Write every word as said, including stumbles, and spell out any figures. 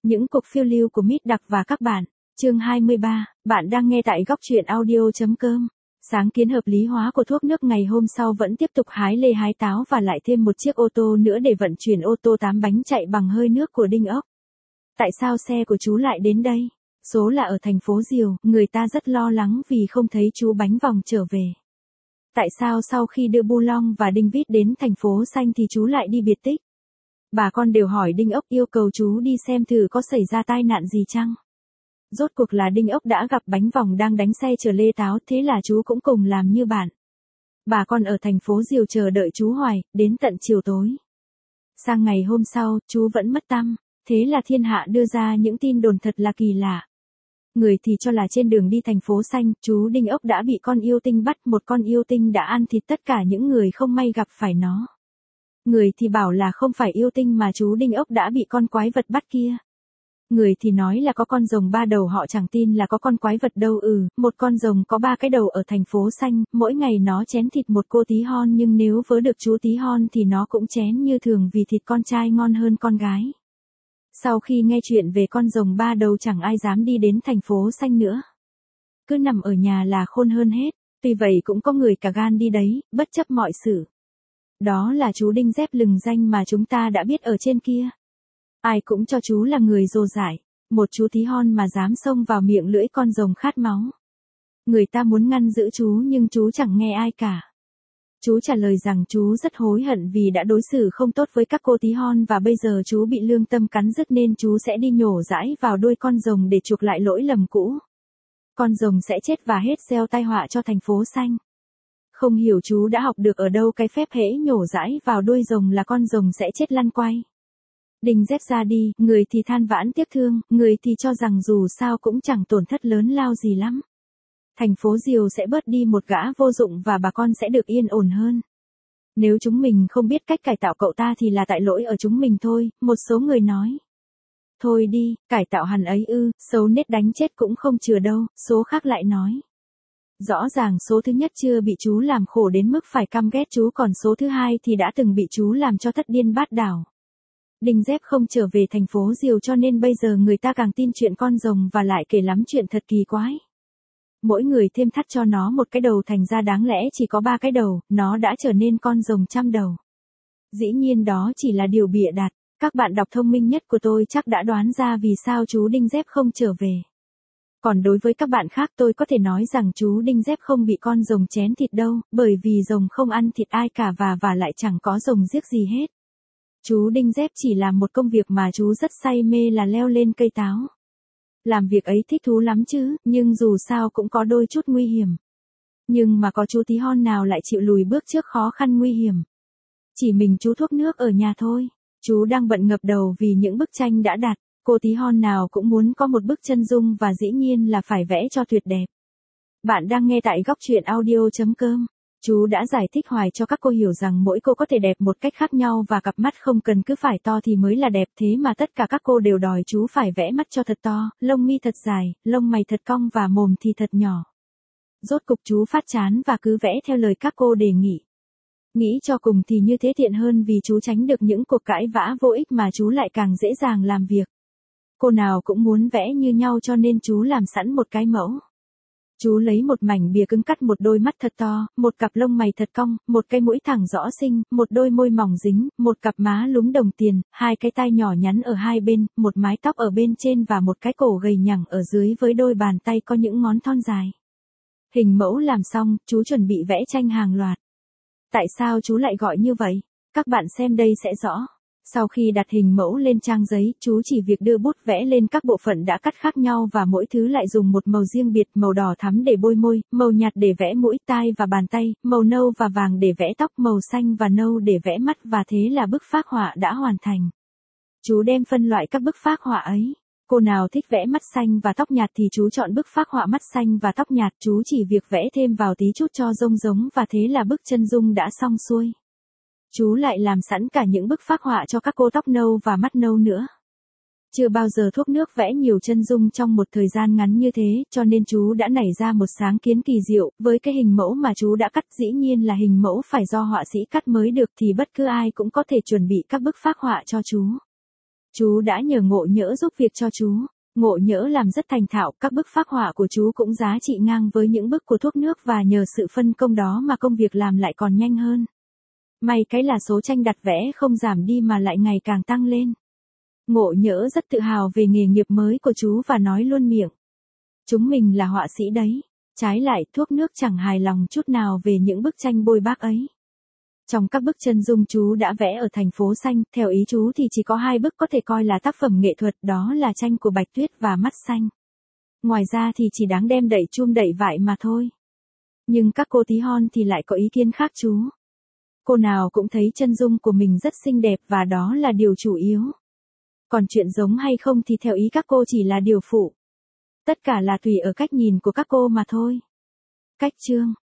Những cuộc phiêu lưu của Mít Đặc và các bạn. Chương hai mươi ba, bạn đang nghe tại góc truyện audio.com. Sáng kiến hợp lý hóa của thuốc nước ngày hôm sau vẫn tiếp tục hái lê hái táo và lại thêm một chiếc ô tô nữa để vận chuyển ô tô tám bánh chạy bằng hơi nước của Đinh Ốc. Tại sao xe của chú lại đến đây? Số là ở thành phố Diều, người ta rất lo lắng vì không thấy chú bánh vòng trở về. Tại sao sau khi đưa Bu Long và Đinh Vít đến thành phố Xanh thì chú lại đi biệt tích? Bà con đều hỏi Đinh Ốc yêu cầu chú đi xem thử có xảy ra tai nạn gì chăng? Rốt cuộc là Đinh Ốc đã gặp bánh vòng đang đánh xe chở lê táo, thế là chú cũng cùng làm như bạn. Bà con ở thành phố Diều chờ đợi chú hoài, đến tận chiều tối. Sang ngày hôm sau, chú vẫn mất tăm, thế là thiên hạ đưa ra những tin đồn thật là kỳ lạ. Người thì cho là trên đường đi thành phố Xanh, chú Đinh Ốc đã bị con yêu tinh bắt, một con yêu tinh đã ăn thịt tất cả những người không may gặp phải nó. Người thì bảo là không phải yêu tinh mà chú Đinh Ốc đã bị con quái vật bắt kia. Người thì nói là có con rồng ba đầu, họ chẳng tin là có con quái vật đâu. Ừ, một con rồng có ba cái đầu ở thành phố Xanh, mỗi ngày nó chén thịt một cô tí hon, nhưng nếu vớ được chú tí hon thì nó cũng chén như thường vì thịt con trai ngon hơn con gái. Sau khi nghe chuyện về con rồng ba đầu chẳng ai dám đi đến thành phố Xanh nữa. Cứ nằm ở nhà là khôn hơn hết, tuy vậy cũng có người cả gan đi đấy, bất chấp mọi sự. Đó là chú Đinh Dép lừng danh mà chúng ta đã biết ở trên kia. Ai cũng cho chú là người rồ dại, một chú tí hon mà dám xông vào miệng lưỡi con rồng khát máu. Người ta muốn ngăn giữ chú nhưng chú chẳng nghe ai cả. Chú trả lời rằng chú rất hối hận vì đã đối xử không tốt với các cô tí hon và bây giờ chú bị lương tâm cắn rứt nên chú sẽ đi nhổ dãi vào đuôi con rồng để chuộc lại lỗi lầm cũ. Con rồng sẽ chết và hết gieo tai họa cho thành phố Xanh. Không hiểu chú đã học được ở đâu cái phép hễ nhổ dãi vào đuôi rồng là con rồng sẽ chết lăn quay. Đinh Dép ra đi, người thì than vãn tiếc thương, người thì cho rằng dù sao cũng chẳng tổn thất lớn lao gì lắm. Thành phố Diều sẽ bớt đi một gã vô dụng và bà con sẽ được yên ổn hơn. Nếu chúng mình không biết cách cải tạo cậu ta thì là tại lỗi ở chúng mình thôi, một số người nói. Thôi đi, cải tạo hẳn ấy ư, xấu nết đánh chết cũng không chừa đâu, số khác lại nói. Rõ ràng số thứ nhất chưa bị chú làm khổ đến mức phải căm ghét chú, còn số thứ hai thì đã từng bị chú làm cho thất điên bát đảo. Đinh Dép không trở về thành phố Diều cho nên bây giờ người ta càng tin chuyện con rồng và lại kể lắm chuyện thật kỳ quái. Mỗi người thêm thắt cho nó một cái đầu thành ra đáng lẽ chỉ có ba cái đầu, nó đã trở nên con rồng trăm đầu. Dĩ nhiên đó chỉ là điều bịa đặt, các bạn đọc thông minh nhất của tôi chắc đã đoán ra vì sao chú Đinh Dép không trở về. Còn đối với các bạn khác tôi có thể nói rằng chú Đinh Dép không bị con rồng chén thịt đâu, bởi vì rồng không ăn thịt ai cả và và lại chẳng có rồng giết gì hết. Chú Đinh Dép chỉ làm một công việc mà chú rất say mê là leo lên cây táo. Làm việc ấy thích thú lắm chứ, nhưng dù sao cũng có đôi chút nguy hiểm. Nhưng mà có chú tí hon nào lại chịu lùi bước trước khó khăn nguy hiểm. Chỉ mình chú thuốc nước ở nhà thôi. Chú đang bận ngập đầu vì những bức tranh đã đặt. Cô tí hon nào cũng muốn có một bức chân dung và dĩ nhiên là phải vẽ cho tuyệt đẹp. Bạn đang nghe tại góc truyện audio.com. Chú đã giải thích hoài cho các cô hiểu rằng mỗi cô có thể đẹp một cách khác nhau và cặp mắt không cần cứ phải to thì mới là đẹp, thế mà tất cả các cô đều đòi chú phải vẽ mắt cho thật to, lông mi thật dài, lông mày thật cong và mồm thì thật nhỏ. Rốt cục chú phát chán và cứ vẽ theo lời các cô đề nghị. Nghĩ cho cùng thì như thế tiện hơn vì chú tránh được những cuộc cãi vã vô ích mà chú lại càng dễ dàng làm việc. Cô nào cũng muốn vẽ như nhau cho nên chú làm sẵn một cái mẫu. Chú lấy một mảnh bìa cứng cắt một đôi mắt thật to, một cặp lông mày thật cong, một cái mũi thẳng rõ xinh, một đôi môi mỏng dính, một cặp má lúm đồng tiền, hai cái tai nhỏ nhắn ở hai bên, một mái tóc ở bên trên và một cái cổ gầy nhẳng ở dưới với đôi bàn tay có những ngón thon dài. Hình mẫu làm xong, chú chuẩn bị vẽ tranh hàng loạt. Tại sao chú lại gọi như vậy? Các bạn xem đây sẽ rõ. Sau khi đặt hình mẫu lên trang giấy, chú chỉ việc đưa bút vẽ lên các bộ phận đã cắt khác nhau và mỗi thứ lại dùng một màu riêng biệt, màu đỏ thắm để bôi môi, màu nhạt để vẽ mũi, tai và bàn tay, màu nâu và vàng để vẽ tóc, màu xanh và nâu để vẽ mắt và thế là bức phác họa đã hoàn thành. Chú đem phân loại các bức phác họa ấy. Cô nào thích vẽ mắt xanh và tóc nhạt thì chú chọn bức phác họa mắt xanh và tóc nhạt, chú chỉ việc vẽ thêm vào tí chút cho rông giống và thế là bức chân dung đã xong xuôi. Chú lại làm sẵn cả những bức phác họa cho các cô tóc nâu và mắt nâu nữa. Chưa bao giờ thuốc nước vẽ nhiều chân dung trong một thời gian ngắn như thế, cho nên chú đã nảy ra một sáng kiến kỳ diệu, với cái hình mẫu mà chú đã cắt dĩ nhiên là hình mẫu phải do họa sĩ cắt mới được thì bất cứ ai cũng có thể chuẩn bị các bức phác họa cho chú. Chú đã nhờ Ngộ Nhỡ giúp việc cho chú. Ngộ Nhỡ làm rất thành thạo, các bức phác họa của chú cũng giá trị ngang với những bức của thuốc nước và nhờ sự phân công đó mà công việc làm lại còn nhanh hơn. May cái là số tranh đặt vẽ không giảm đi mà lại ngày càng tăng lên. Ngộ Nhỡ rất tự hào về nghề nghiệp mới của chú và nói luôn miệng. Chúng mình là họa sĩ đấy. Trái lại, thuốc nước chẳng hài lòng chút nào về những bức tranh bôi bác ấy. Trong các bức chân dung chú đã vẽ ở thành phố xanh, theo ý chú thì chỉ có hai bức có thể coi là tác phẩm nghệ thuật, đó là tranh của Bạch Tuyết và Mắt Xanh. Ngoài ra thì chỉ đáng đem đậy chum đậy vải mà thôi. Nhưng các cô tí hon thì lại có ý kiến khác chú. Cô nào cũng thấy chân dung của mình rất xinh đẹp và đó là điều chủ yếu. Còn chuyện giống hay không thì theo ý các cô chỉ là điều phụ. Tất cả là tùy ở cách nhìn của các cô mà thôi. Cách chương